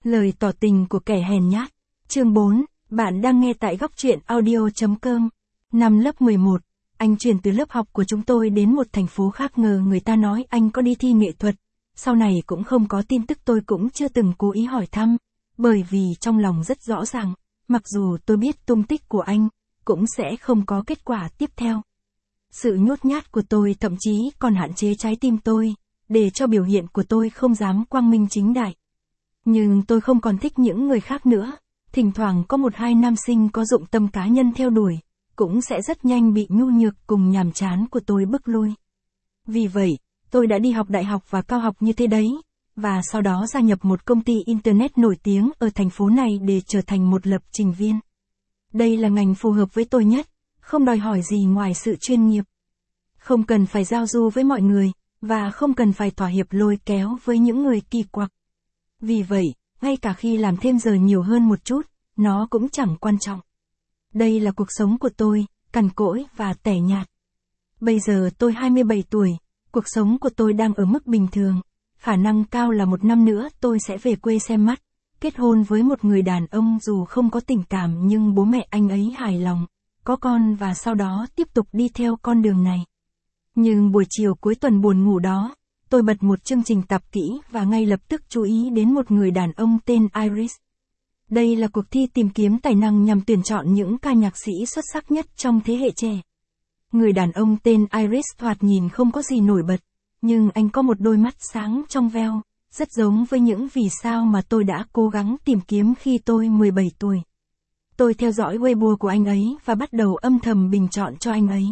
Lời tỏ tình của kẻ hèn nhát. Chương 4, bạn đang nghe tại góc truyện audio.com. Năm lớp 11, anh chuyển từ lớp học của chúng tôi đến một thành phố khác, ngờ người ta nói anh có đi thi nghệ thuật. Sau này cũng không có tin tức, tôi cũng chưa từng cố ý hỏi thăm, bởi vì trong lòng rất rõ ràng, mặc dù tôi biết tung tích của anh, cũng sẽ không có kết quả tiếp theo. Sự nhút nhát của tôi thậm chí còn hạn chế trái tim tôi, để cho biểu hiện của tôi không dám quang minh chính đại. Nhưng tôi không còn thích những người khác nữa, thỉnh thoảng có một hai nam sinh có dụng tâm cá nhân theo đuổi, cũng sẽ rất nhanh bị nhu nhược cùng nhàm chán của tôi bức lui. Vì vậy, tôi đã đi học đại học và cao học như thế đấy, và sau đó gia nhập một công ty Internet nổi tiếng ở thành phố này để trở thành một lập trình viên. Đây là ngành phù hợp với tôi nhất, không đòi hỏi gì ngoài sự chuyên nghiệp. Không cần phải giao du với mọi người, và không cần phải thỏa hiệp lôi kéo với những người kỳ quặc. Vì vậy, ngay cả khi làm thêm giờ nhiều hơn một chút, nó cũng chẳng quan trọng. Đây là cuộc sống của tôi, cằn cỗi và tẻ nhạt. Bây giờ tôi 27 tuổi, cuộc sống của tôi đang ở mức bình thường. Khả năng cao là một năm nữa tôi sẽ về quê xem mắt, kết hôn với một người đàn ông dù không có tình cảm nhưng bố mẹ anh ấy hài lòng, có con và sau đó tiếp tục đi theo con đường này. Nhưng buổi chiều cuối tuần buồn ngủ đó, tôi bật một chương trình tập kỹ và ngay lập tức chú ý đến một người đàn ông tên Iris. Đây là cuộc thi tìm kiếm tài năng nhằm tuyển chọn những ca nhạc sĩ xuất sắc nhất trong thế hệ trẻ. Người đàn ông tên Iris thoạt nhìn không có gì nổi bật, nhưng anh có một đôi mắt sáng trong veo, rất giống với những vì sao mà tôi đã cố gắng tìm kiếm khi tôi 17 tuổi. Tôi theo dõi Weibo của anh ấy và bắt đầu âm thầm bình chọn cho anh ấy.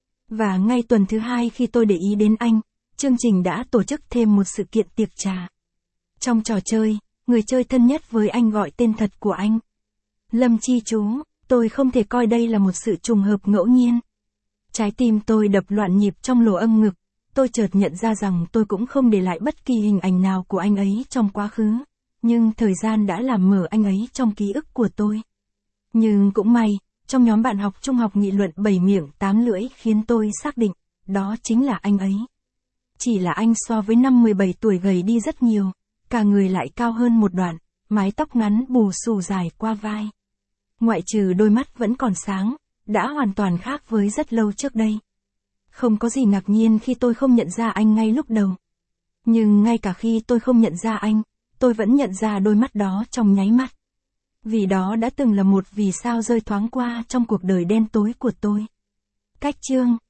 Và ngay tuần thứ hai khi tôi để ý đến anh, chương trình đã tổ chức thêm một sự kiện tiệc trà. Trong trò chơi, người chơi thân nhất với anh gọi tên thật của anh. Lâm Chi Chú, tôi không thể coi đây là một sự trùng hợp ngẫu nhiên. Trái tim tôi đập loạn nhịp trong lỗ âm ngực, tôi chợt nhận ra rằng tôi cũng không để lại bất kỳ hình ảnh nào của anh ấy trong quá khứ, nhưng thời gian đã làm mờ anh ấy trong ký ức của tôi. Nhưng cũng may, trong nhóm bạn học trung học nghị luận 7 miệng 8 lưỡi khiến tôi xác định, đó chính là anh ấy. Chỉ là anh so với năm 17 tuổi gầy đi rất nhiều, cả người lại cao hơn một đoạn, mái tóc ngắn bù xù dài qua vai. Ngoại trừ đôi mắt vẫn còn sáng, đã hoàn toàn khác với rất lâu trước đây. Không có gì ngạc nhiên khi tôi không nhận ra anh ngay lúc đầu. Nhưng ngay cả khi tôi không nhận ra anh, tôi vẫn nhận ra đôi mắt đó trong nháy mắt. Vì đó đã từng là một vì sao rơi thoáng qua trong cuộc đời đen tối của tôi. Cách chương